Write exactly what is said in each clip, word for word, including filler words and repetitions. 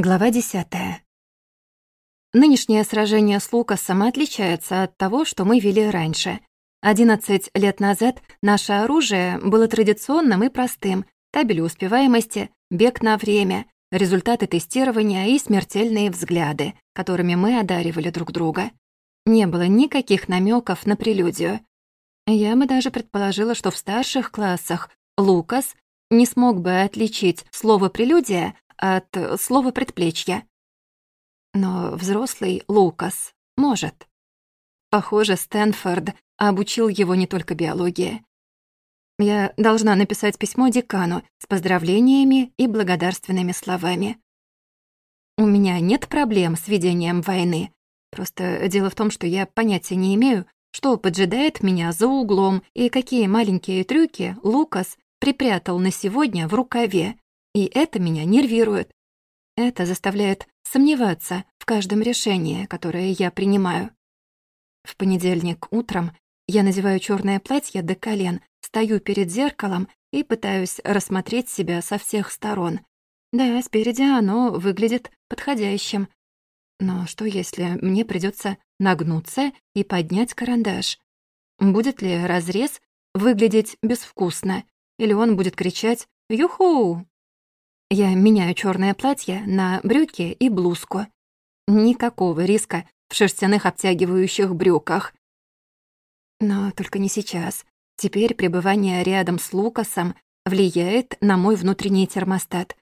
Глава десятая. Нынешнее сражение с Лукасом отличается от того, что мы вели раньше. Одиннадцать лет назад наше оружие было традиционным и простым: табель успеваемости, бег на время, результаты тестирования и смертельные взгляды, которыми мы одаривали друг друга. Не было никаких намеков на прелюдию. Я бы даже предположила, что в старших классах Лукас не смог бы отличить слово «прелюдия» от слова «предплечья». Но взрослый Лукас может. Похоже, Стэнфорд обучил его не только биологии. Я должна написать письмо декану с поздравлениями и благодарственными словами. У меня нет проблем с ведением войны. Просто дело в том, что я понятия не имею, что поджидает меня за углом и какие маленькие трюки Лукас припрятал на сегодня в рукаве. И это меня нервирует. Это заставляет сомневаться в каждом решении, которое я принимаю. В понедельник утром я надеваю чёрное платье до колен, стою перед зеркалом и пытаюсь рассмотреть себя со всех сторон. Да, спереди оно выглядит подходящим. Но что, если мне придётся нагнуться и поднять карандаш? Будет ли разрез выглядеть безвкусно? Или он будет кричать «Юху!»? Я меняю чёрное платье на брюки и блузку. Никакого риска в шерстяных обтягивающих брюках. Но только не сейчас. Теперь пребывание рядом с Лукасом влияет на мой внутренний термостат.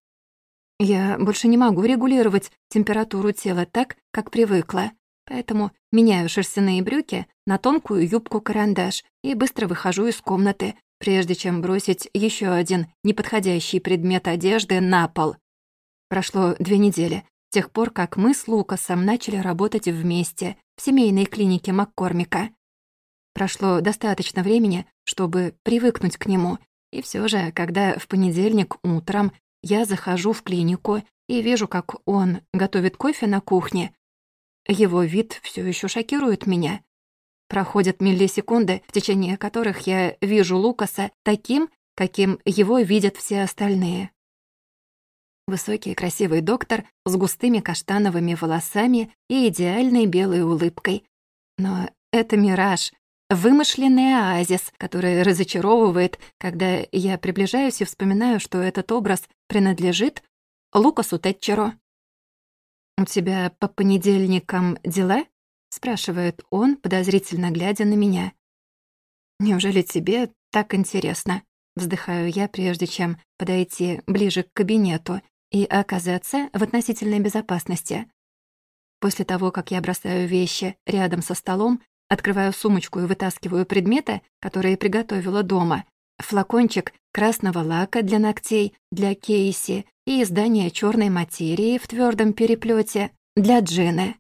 Я больше не могу регулировать температуру тела так, как привыкла, поэтому меняю шерстяные брюки на тонкую юбку-карандаш и быстро выхожу из комнаты, прежде чем бросить еще один неподходящий предмет одежды на пол. Прошло две недели, с тех пор, как мы с Лукасом начали работать вместе в семейной клинике Маккормика. Прошло достаточно времени, чтобы привыкнуть к нему, и все же, когда в понедельник утром я захожу в клинику и вижу, как он готовит кофе на кухне, его вид все еще шокирует меня. Проходят миллисекунды, в течение которых я вижу Лукаса таким, каким его видят все остальные. Высокий красивый доктор с густыми каштановыми волосами и идеальной белой улыбкой. Но это мираж, вымышленный оазис, который разочаровывает, когда я приближаюсь и вспоминаю, что этот образ принадлежит Лукасу Тэтчеру. «У тебя по понедельникам дела?» — спрашивает он, подозрительно глядя на меня. «Неужели тебе так интересно?» — вздыхаю я, прежде чем подойти ближе к кабинету и оказаться в относительной безопасности. После того, как я бросаю вещи рядом со столом, открываю сумочку и вытаскиваю предметы, которые приготовила дома, флакончик красного лака для ногтей для Кейси и издание чёрной материи в твёрдом переплёте для Джины.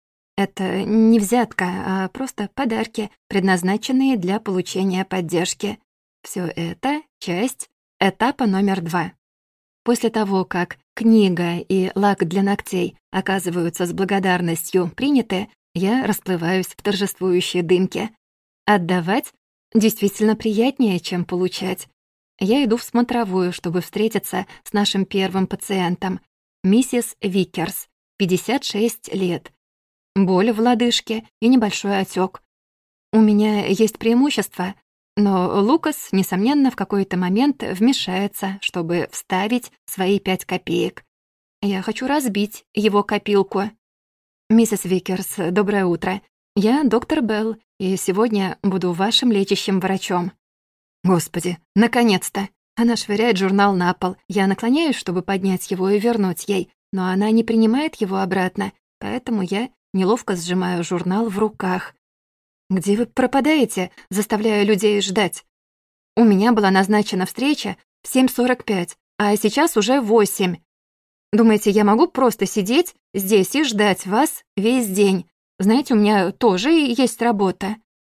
Это не взятка, а просто подарки, предназначенные для получения поддержки. Всё это — часть этапа номер два. После того, как книга и лак для ногтей оказываются с благодарностью приняты, я расплываюсь в торжествующей дымке. Отдавать действительно приятнее, чем получать. Я иду в смотровую, чтобы встретиться с нашим первым пациентом, миссис Викерс, пятьдесят шесть лет. Боль в лодыжке и небольшой отек. У меня есть преимущество, но Лукас, несомненно, в какой-то момент вмешается, чтобы вставить свои пять копеек. Я хочу разбить его копилку. «Миссис Викерс, доброе утро. Я доктор Белл, и сегодня буду вашим лечащим врачом». Господи, наконец-то! Она швыряет журнал на пол. Я наклоняюсь, чтобы поднять его и вернуть ей, но она не принимает его обратно, поэтому я неловко сжимаю журнал в руках. «Где вы пропадаете, заставляя людей ждать? У меня была назначена встреча в семь сорок пять, а сейчас уже восемь. Думаете, я могу просто сидеть здесь и ждать вас весь день? Знаете, у меня тоже есть работа».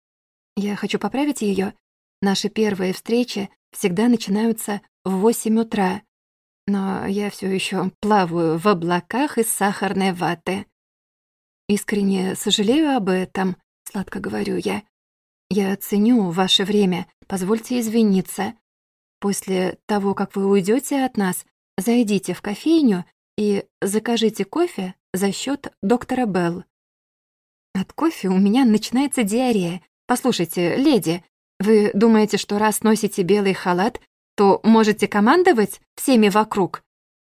Я хочу поправить её. Наши первые встречи всегда начинаются в восемь утра, но я всё ещё плаваю в облаках из сахарной ваты. «Искренне сожалею об этом», — сладко говорю я. «Я ценю ваше время, позвольте извиниться. После того, как вы уйдёте от нас, зайдите в кофейню и закажите кофе за счет доктора Белл». От кофе у меня начинается диарея. Послушайте, леди, вы думаете, что раз носите белый халат, то можете командовать всеми вокруг?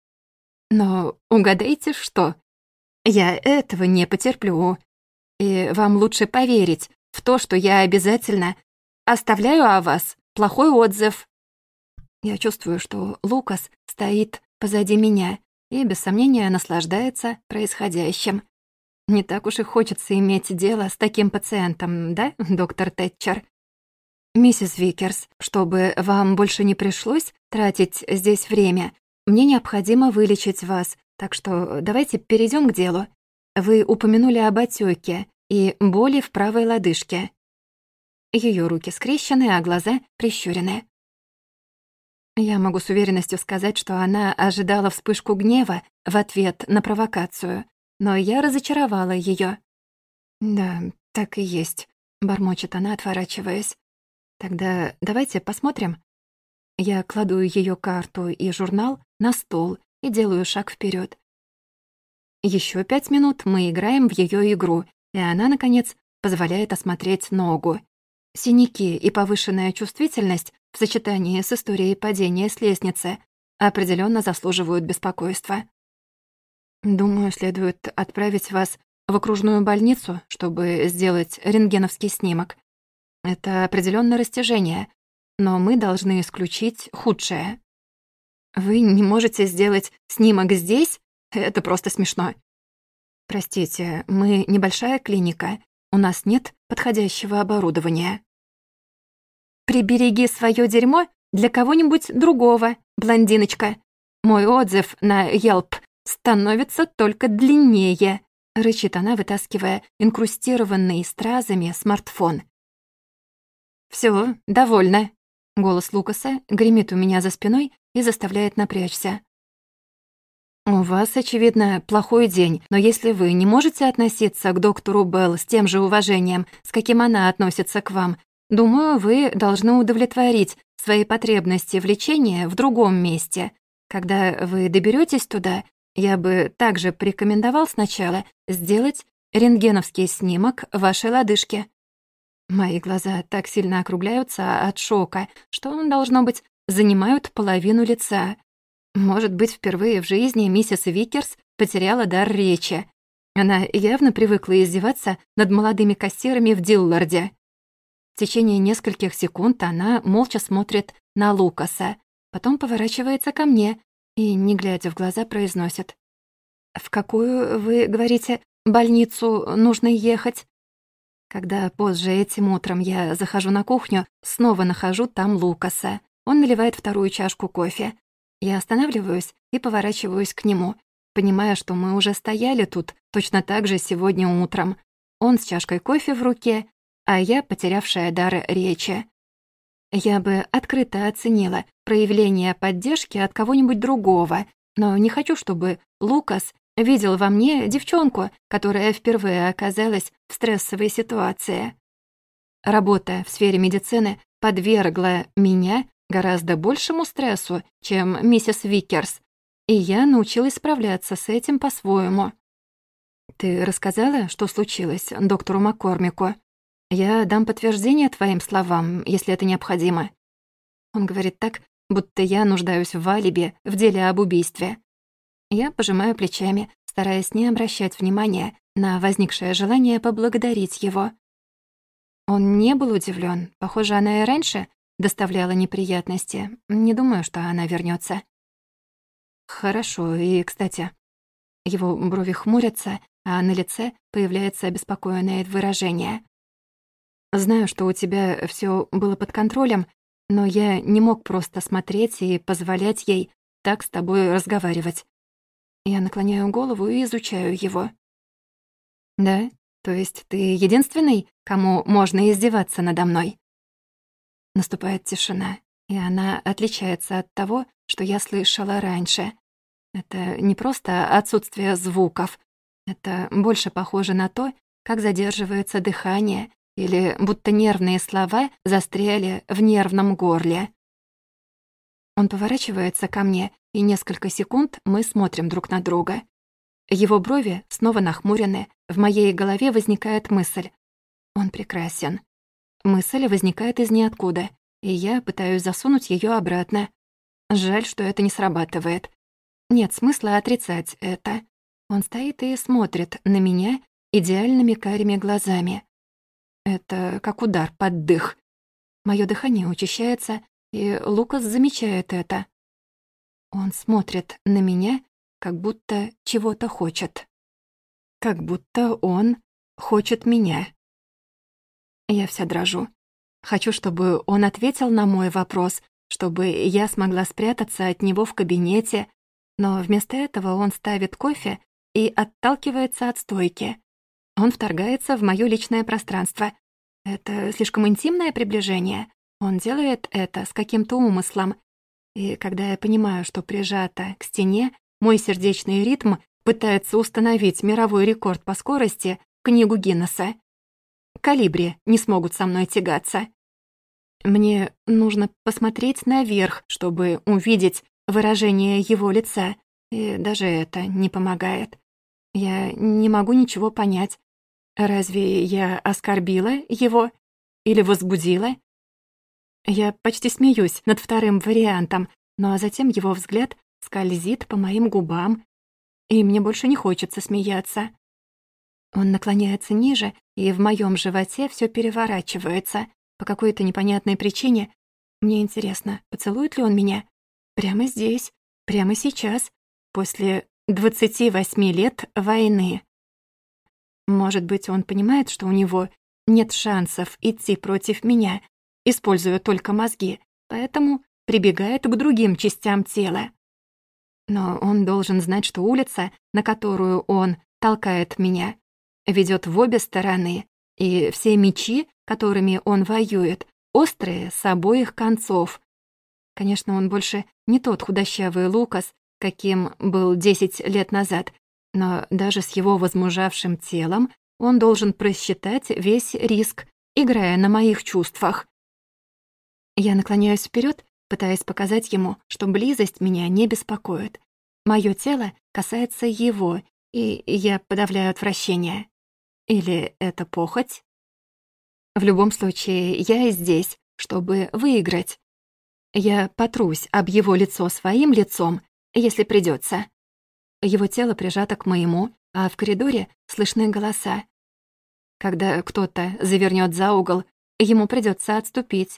Но угадайте, что? Я этого не потерплю. И вам лучше поверить в то, что я обязательно оставляю о вас плохой отзыв. Я чувствую, что Лукас стоит позади меня и, без сомнения, наслаждается происходящим. Не так уж и хочется иметь дело с таким пациентом, да, доктор Тэтчер? Миссис Викерс, чтобы вам больше не пришлось тратить здесь время, мне необходимо вылечить вас, так что давайте перейдем к делу. Вы упомянули об отеке и боли в правой лодыжке. Ее руки скрещены, а глаза прищурены. Я могу с уверенностью сказать, что она ожидала вспышку гнева в ответ на провокацию, но я разочаровала ее. «Да, так и есть», — бормочет она, отворачиваясь. «Тогда давайте посмотрим». Я кладу ее карту и журнал на стол и делаю шаг вперед. Еще пять минут мы играем в ее игру, и она, наконец, позволяет осмотреть ногу. Синяки и повышенная чувствительность в сочетании с историей падения с лестницы определенно заслуживают беспокойства. Думаю, следует отправить вас в окружную больницу, чтобы сделать рентгеновский снимок. Это определенно растяжение, но мы должны исключить худшее. Вы не можете сделать снимок здесь? Это просто смешно. Простите, мы небольшая клиника, у нас нет подходящего оборудования. Прибереги свое дерьмо для кого-нибудь другого, блондиночка. Мой отзыв на Yelp становится только длиннее, рычит она, вытаскивая инкрустированный стразами смартфон. Все, довольно. Голос Лукаса гремит у меня за спиной и заставляет напрячься. «У вас, очевидно, плохой день, но если вы не можете относиться к доктору Белл с тем же уважением, с каким она относится к вам, думаю, вы должны удовлетворить свои потребности в лечении в другом месте. Когда вы доберетесь туда, я бы также порекомендовал сначала сделать рентгеновский снимок вашей лодыжки». Мои глаза так сильно округляются от шока, что, должно быть, занимают половину лица. Может быть, впервые в жизни миссис Викерс потеряла дар речи. Она явно привыкла издеваться над молодыми кассирами в Дилларде. В течение нескольких секунд она молча смотрит на Лукаса, потом поворачивается ко мне и, не глядя в глаза, произносит: «В какую, вы говорите, больницу нужно ехать?» Когда позже этим утром я захожу на кухню, снова нахожу там Лукаса. Он наливает вторую чашку кофе. Я останавливаюсь и поворачиваюсь к нему, понимая, что мы уже стояли тут точно так же сегодня утром. Он с чашкой кофе в руке, а я, потерявшая дар речи. Я бы открыто оценила проявление поддержки от кого-нибудь другого, но не хочу, чтобы Лукас видел во мне девчонку, которая впервые оказалась в стрессовой ситуации. Работа в сфере медицины подвергла меня гораздо большему стрессу, чем миссис Викерс, и я научилась справляться с этим по-своему. «Ты рассказала, что случилось доктору Маккормику? Я дам подтверждение твоим словам, если это необходимо». Он говорит так, будто я нуждаюсь в алиби в деле об убийстве. Я пожимаю плечами, стараясь не обращать внимания на возникшее желание поблагодарить его. Он не был удивлен. Похоже, она и раньше доставляла неприятности. Не думаю, что она вернется. Хорошо, и, кстати, его брови хмурятся, а на лице появляется обеспокоенное выражение. Знаю, что у тебя все было под контролем, но я не мог просто смотреть и позволять ей так с тобой разговаривать. Я наклоняю голову и изучаю его. «Да? То есть ты единственный, кому можно издеваться надо мной?» Наступает тишина, и она отличается от того, что я слышала раньше. Это не просто отсутствие звуков. Это больше похоже на то, как задерживается дыхание или будто нервные слова застряли в нервном горле. Он поворачивается ко мне и несколько секунд мы смотрим друг на друга. Его брови снова нахмурены, в моей голове возникает мысль. Он прекрасен. Мысль возникает из ниоткуда, и я пытаюсь засунуть ее обратно. Жаль, что это не срабатывает. Нет смысла отрицать это. Он стоит и смотрит на меня идеальными карими глазами. Это как удар под дых. Моё дыхание учащается, и Лукас замечает это. Он смотрит на меня, как будто чего-то хочет. Как будто он хочет меня. Я вся дрожу. Хочу, чтобы он ответил на мой вопрос, чтобы я смогла спрятаться от него в кабинете, но вместо этого он ставит кофе и отталкивается от стойки. Он вторгается в моё личное пространство. Это слишком интимное приближение. Он делает это с каким-то умыслом. И когда я понимаю, что прижата к стене, мой сердечный ритм пытается установить мировой рекорд по скорости в книгу Гиннесса. Колибри не смогут со мной тягаться. Мне нужно посмотреть наверх, чтобы увидеть выражение его лица, и даже это не помогает. Я не могу ничего понять. Разве я оскорбила его или возбудила? Я почти смеюсь над вторым вариантом, но затем его взгляд скользит по моим губам, и мне больше не хочется смеяться. Он наклоняется ниже, и в моем животе все переворачивается. По какой-то непонятной причине мне интересно, поцелует ли он меня прямо здесь, прямо сейчас, после двадцати восьми лет войны. Может быть, он понимает, что у него нет шансов идти против меня, используя только мозги, поэтому прибегает к другим частям тела. Но он должен знать, что улица, на которую он толкает меня, ведет в обе стороны, и все мечи, которыми он воюет, острые с обоих концов. Конечно, он больше не тот худощавый Лукас, каким был десять лет назад, но даже с его возмужавшим телом он должен просчитать весь риск, играя на моих чувствах. Я наклоняюсь вперед, пытаясь показать ему, что близость меня не беспокоит. Моё тело касается его, и я подавляю отвращение. Или это похоть? В любом случае, я здесь, чтобы выиграть. Я потрусь об его лицо своим лицом, если придётся. Его тело прижато к моему, а в коридоре слышны голоса. Когда кто-то завернёт за угол, ему придётся отступить.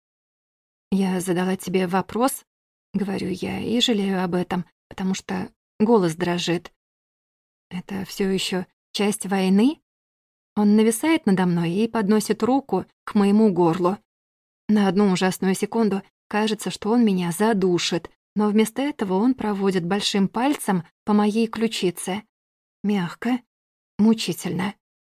«Я задала тебе вопрос», — говорю я, и жалею об этом, потому что голос дрожит. «Это всё ещё часть войны?» Он нависает надо мной и подносит руку к моему горлу. На одну ужасную секунду кажется, что он меня задушит, но вместо этого он проводит большим пальцем по моей ключице. Мягко, мучительно.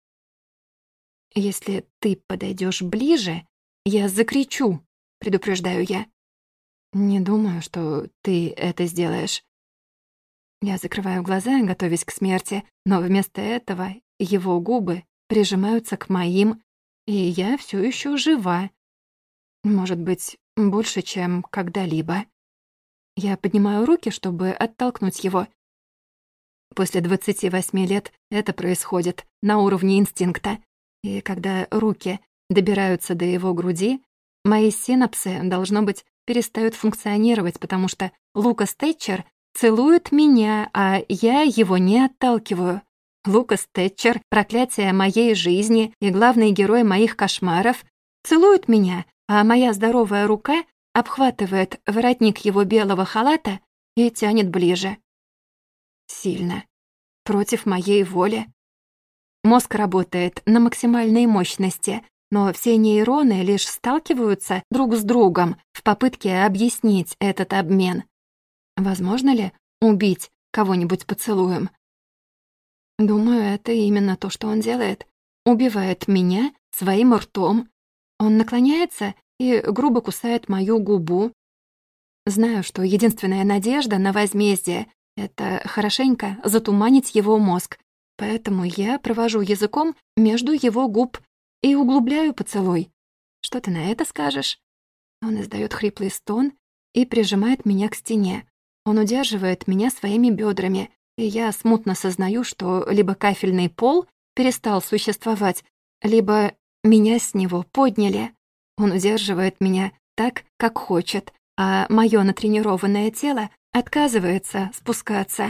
«Если ты подойдёшь ближе, я закричу», — предупреждаю я. «Не думаю, что ты это сделаешь». Я закрываю глаза, готовясь к смерти, но вместо этого его губы прижимаются к моим, и я всё ещё жива. Может быть, больше, чем когда-либо. Я поднимаю руки, чтобы оттолкнуть его. После двадцати восьми лет это происходит на уровне инстинкта, и когда руки добираются до его груди, мои синапсы, должно быть, перестают функционировать, потому что Лукас Тэтчер целует меня, а я его не отталкиваю. Лукас Тэтчер, проклятие моей жизни и главный герой моих кошмаров, целует меня, а моя здоровая рука обхватывает воротник его белого халата и тянет ближе. Сильно. Против моей воли. Мозг работает на максимальной мощности, но все нейроны лишь сталкиваются друг с другом в попытке объяснить этот обмен. Возможно ли убить кого-нибудь поцелуем? Думаю, это именно то, что он делает. Убивает меня своим ртом. Он наклоняется и грубо кусает мою губу. Знаю, что единственная надежда на возмездие — это хорошенько затуманить его мозг, поэтому я провожу языком между его губ и углубляю поцелуй. Что ты на это скажешь? Он издаёт хриплый стон и прижимает меня к стене. Он удерживает меня своими бедрами, и я смутно сознаю, что либо кафельный пол перестал существовать, либо меня с него подняли. Он удерживает меня так, как хочет, а мое натренированное тело отказывается спускаться.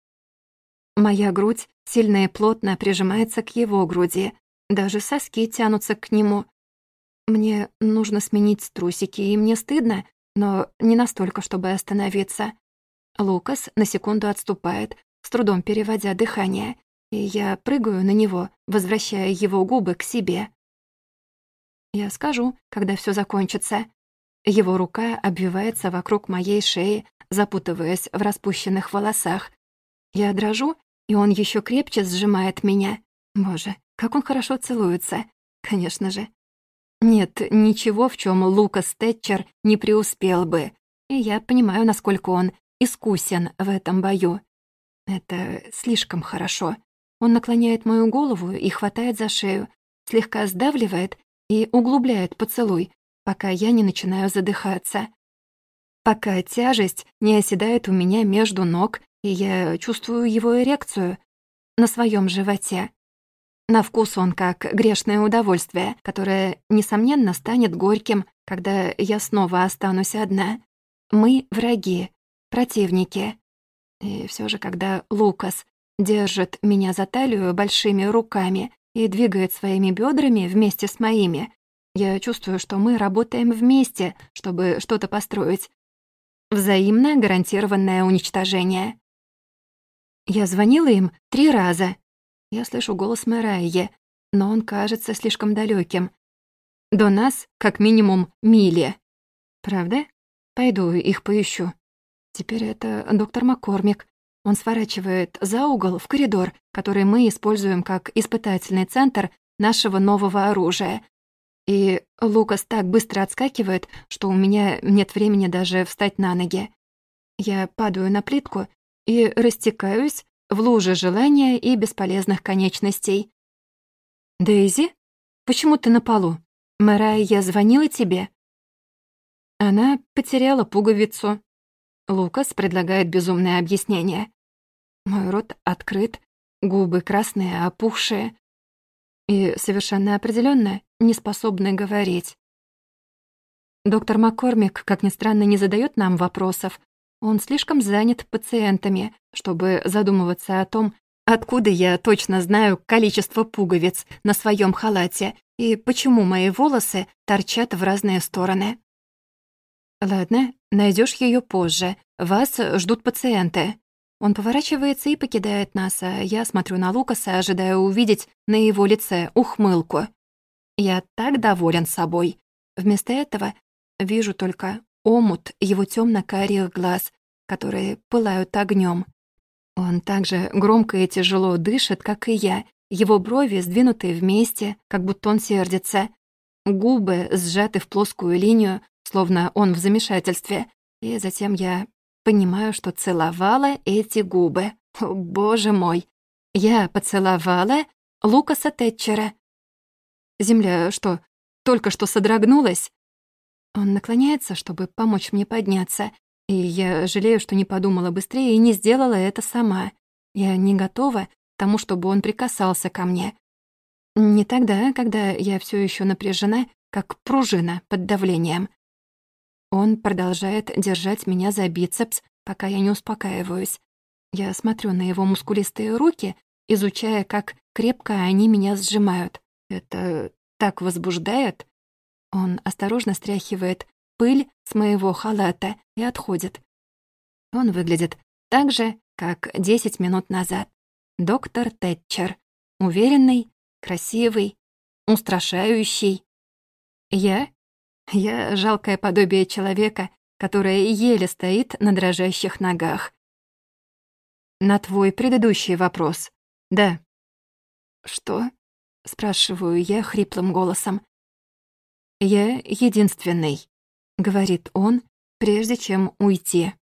Моя грудь сильно и плотно прижимается к его груди, даже соски тянутся к нему. Мне нужно сменить трусики, и мне стыдно, но не настолько, чтобы остановиться. Лукас на секунду отступает, с трудом переводя дыхание, и я прыгаю на него, возвращая его губы к себе. Я скажу, когда все закончится. Его рука обвивается вокруг моей шеи, запутываясь в распущенных волосах. Я дрожу, и он еще крепче сжимает меня. Боже, как он хорошо целуется. Конечно же. Нет ничего, в чем Лукас Тэтчер не преуспел бы. И я понимаю, насколько он искусен в этом бою. Это слишком хорошо. Он наклоняет мою голову и хватает за шею, слегка сдавливает и углубляет поцелуй, пока я не начинаю задыхаться. Пока тяжесть не оседает у меня между ног, и я чувствую его эрекцию на своем животе. На вкус он как грешное удовольствие, которое, несомненно, станет горьким, когда я снова останусь одна. Мы враги, противники. И все же, когда Лукас держит меня за талию большими руками и двигает своими бедрами вместе с моими, я чувствую, что мы работаем вместе, чтобы что-то построить. Взаимно гарантированное уничтожение. Я звонила им три раза. Я слышу голос Мэрайи, но он кажется слишком далеким. До нас, как минимум, мили. Правда? Пойду их поищу. Теперь это доктор Маккормик. Он сворачивает за угол в коридор, который мы используем как испытательный центр нашего нового оружия. И Лукас так быстро отскакивает, что у меня нет времени даже встать на ноги. Я падаю на плитку и растекаюсь в луже желания и бесполезных конечностей. «Дейзи? Почему ты на полу? Мэрайя звонила тебе?» Она потеряла пуговицу. Лукас предлагает безумное объяснение. Мой рот открыт, губы красные, опухшие. И совершенно определенно не способны говорить. Доктор Маккормик, как ни странно, не задает нам вопросов. Он слишком занят пациентами, чтобы задумываться о том, откуда я точно знаю количество пуговиц на своем халате и почему мои волосы торчат в разные стороны. Ладно, найдешь ее позже. Вас ждут пациенты. Он поворачивается и покидает нас, а я смотрю на Лукаса, ожидая увидеть на его лице ухмылку. Я так доволен собой. Вместо этого вижу только омут его темно-карих глаз, которые пылают огнем. Он так же громко и тяжело дышит, как и я. Его брови сдвинуты вместе, как будто он сердится. Губы сжаты в плоскую линию, словно он в замешательстве. И затем я понимаю, что целовала эти губы. О, боже мой! Я поцеловала Лукаса Тэтчера. Земля что, только что содрогнулась? Он наклоняется, чтобы помочь мне подняться, и я жалею, что не подумала быстрее и не сделала это сама. Я не готова к тому, чтобы он прикасался ко мне. Не тогда, когда я все еще напряжена, как пружина под давлением. Он продолжает держать меня за бицепс, пока я не успокаиваюсь. Я смотрю на его мускулистые руки, изучая, как крепко они меня сжимают. Это так возбуждает. Он осторожно стряхивает пыль с моего халата и отходит. Он выглядит так же, как десять минут назад. Доктор Тэтчер. Уверенный, красивый, устрашающий. Я? Я жалкое подобие человека, которое еле стоит на дрожащих ногах. На твой предыдущий вопрос. Да. Что? Спрашиваю я хриплым голосом. «Я единственный», — говорит он, прежде чем уйти.